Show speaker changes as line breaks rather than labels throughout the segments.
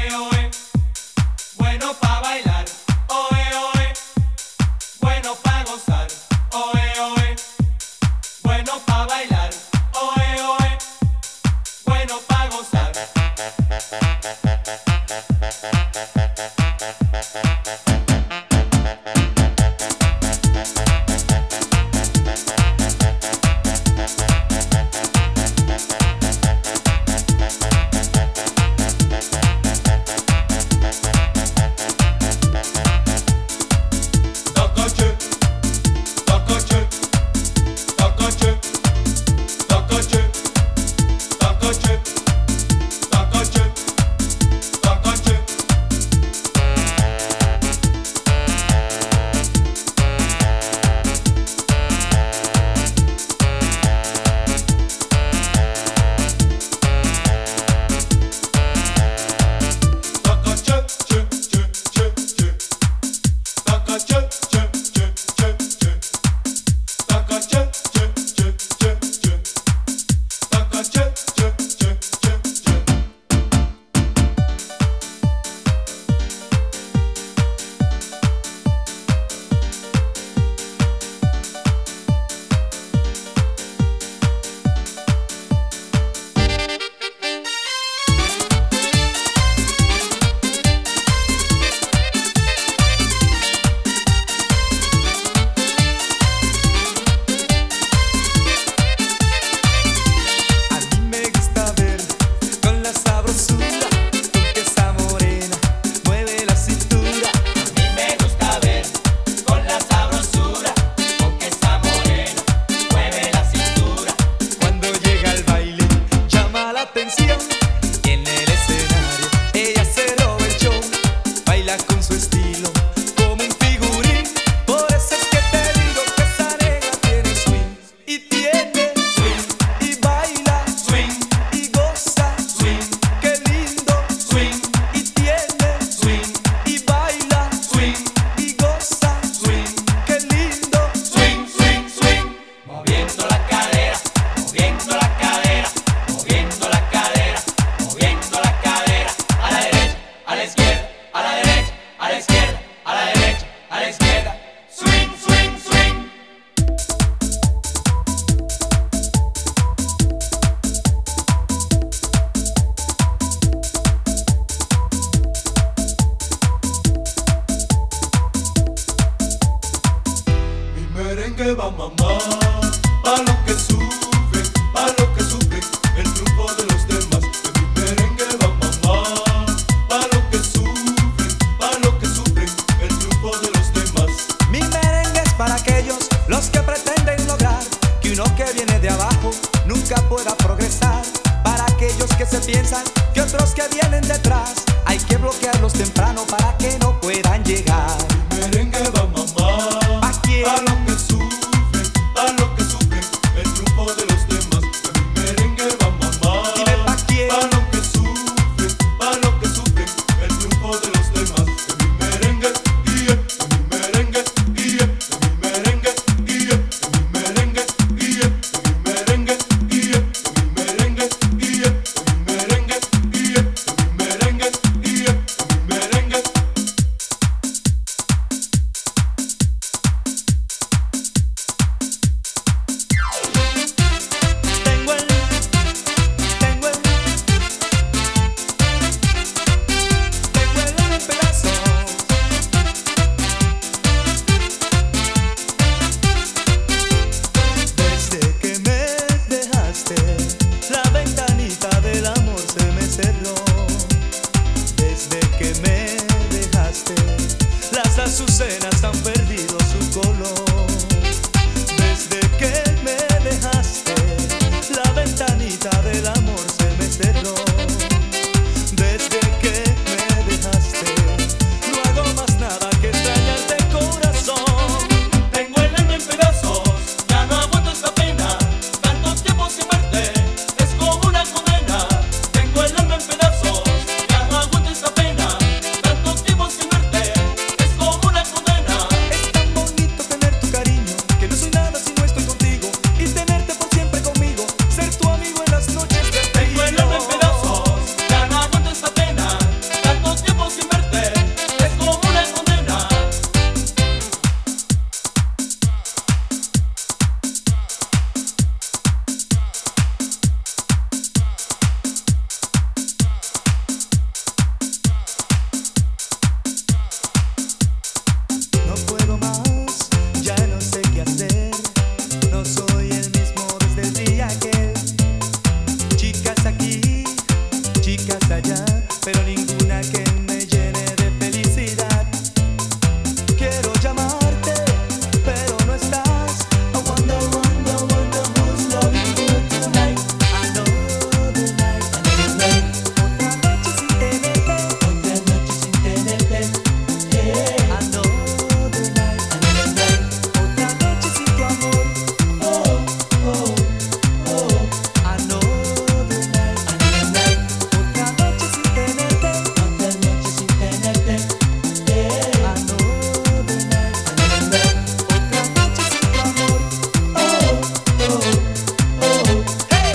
que va mamá, pa' lo que sufre, pa' lo que sufre el triunfo de los demás. Que mi merengue va mamá, pa' lo que sufre, pa' lo que sufre el triunfo de los demás.
Mi merengue es para aquellos los que pretenden lograr que uno que viene de abajo nunca pueda progresar. Para aquellos que se piensan que otros que vienen detrás hay que bloquearlos temprano para que no puedan llegar.
Mi merengue va mamá,
¿pa' quién?
pa' lo que sufre, pa' lo que sufre el triunfo de los demás. Que mi merengue va mamá,
dime pa' quién.
pa' lo que sufre, pa' lo que sufre el triunfo de los demás. Que mi merengue, que mi merengue, que mi merengue, que mi merengue, que mi merengue, que mi merengue, que mi merengue, que mi merengue, que mi merengue.
allá, pero ninguna que me llene de felicidad. Quiero llamarte, pero no estás. I wonder, wonder, wonder who's loving you tonight. Another night, another night. Otra noche sin tenerte, otra noche sin tenerte. Yeah. Another night, another night. Otra noche sin tu amor. Oh, oh, oh. Another night, another night. Otra noche sin tenerte, otra noche sin tenerte. Yeah. Another night, another night. Otra noche sin tu amor. Oh, oh, oh. Hey.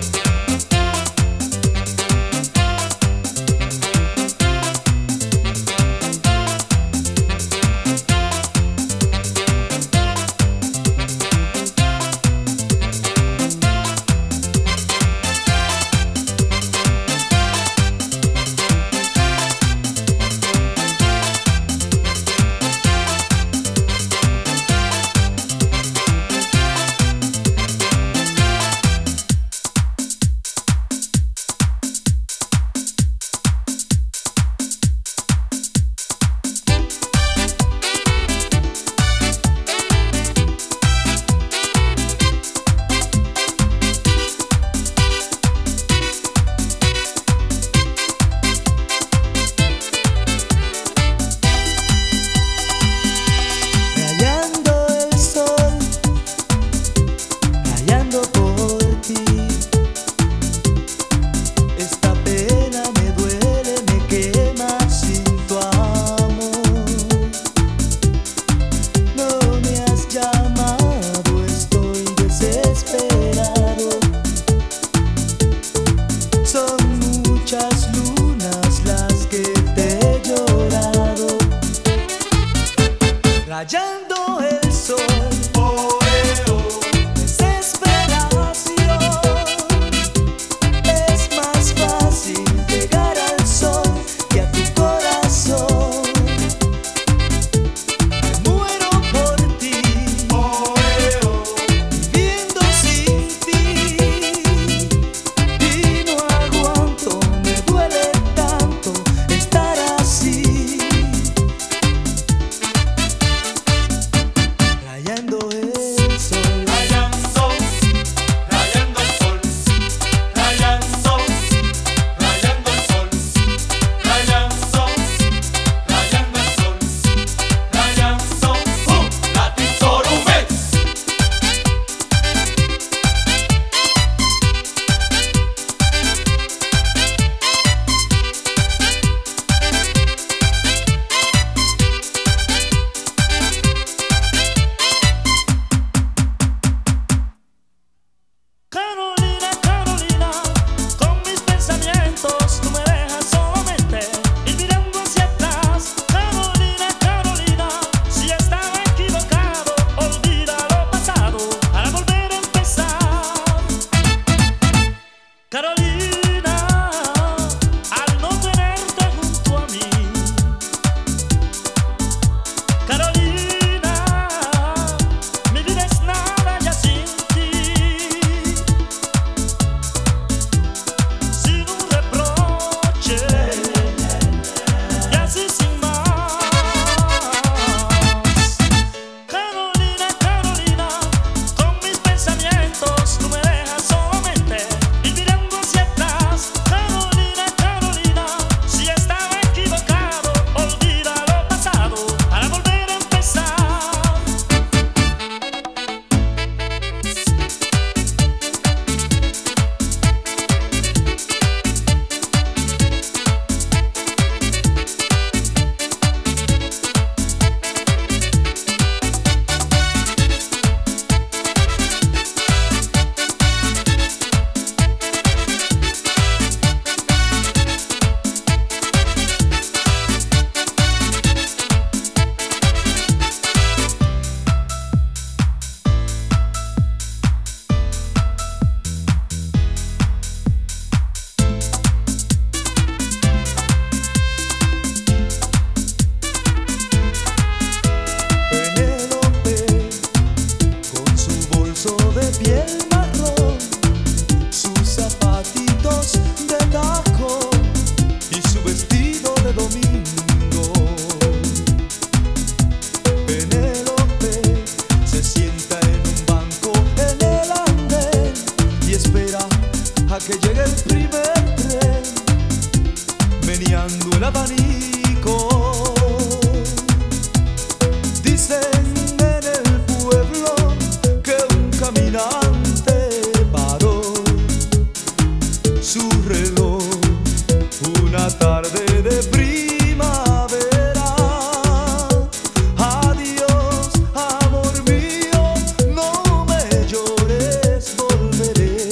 Rayando el sol, rayando por ti. Esta pena me duele, me quema sin tu amor. No me has llamado, estoy desesperado. Son muchas lunas las que te he llorado. Rayando el sol, desesperación. Es más fácil llegar al sol que a tu corazón. Me muero por ti, viviendo sin ti. Y no aguanto, me duele tanto estar así. meneando el abanico. Dicen en el pueblo que un caminante paró su reloj una tarde de primavera. Adiós, amor mío, no me llores, volveré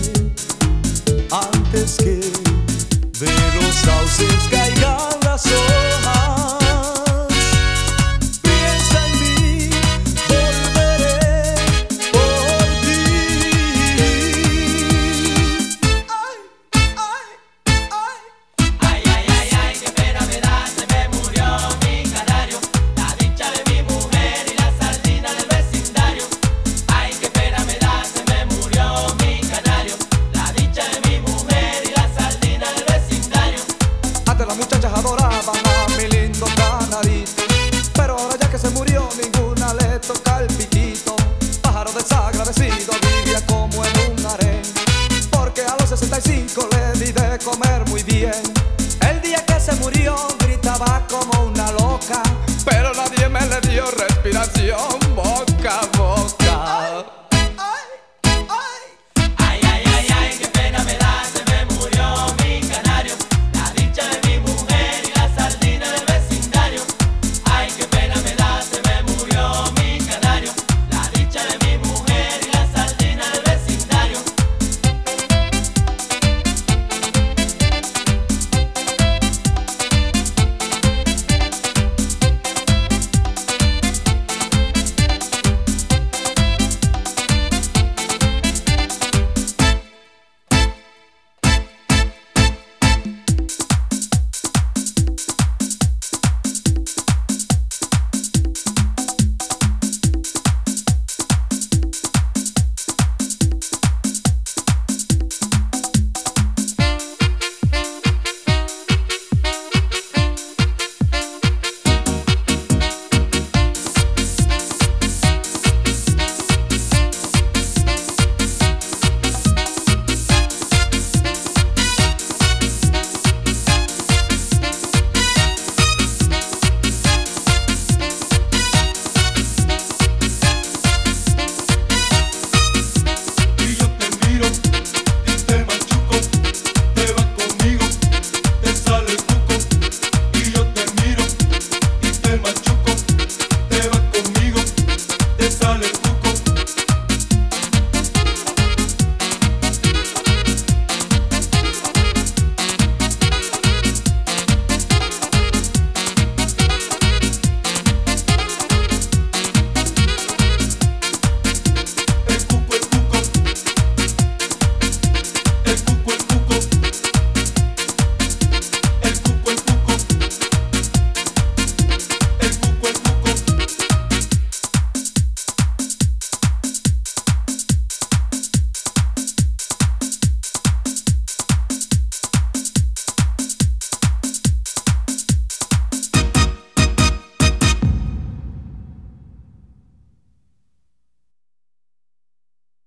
antes que de los sauces caigan las hojas. Piensa en mí, volveré por ti.
Ay, ay, ay, ay, qué pena me da, se me murió mi canario, la dicha de mi mujer y la sardina del vecindario. Ay, qué pena me da, se me murió mi canario, la dicha de mi mujer y la sardina del vecindario.
Antes las muchachas adoraban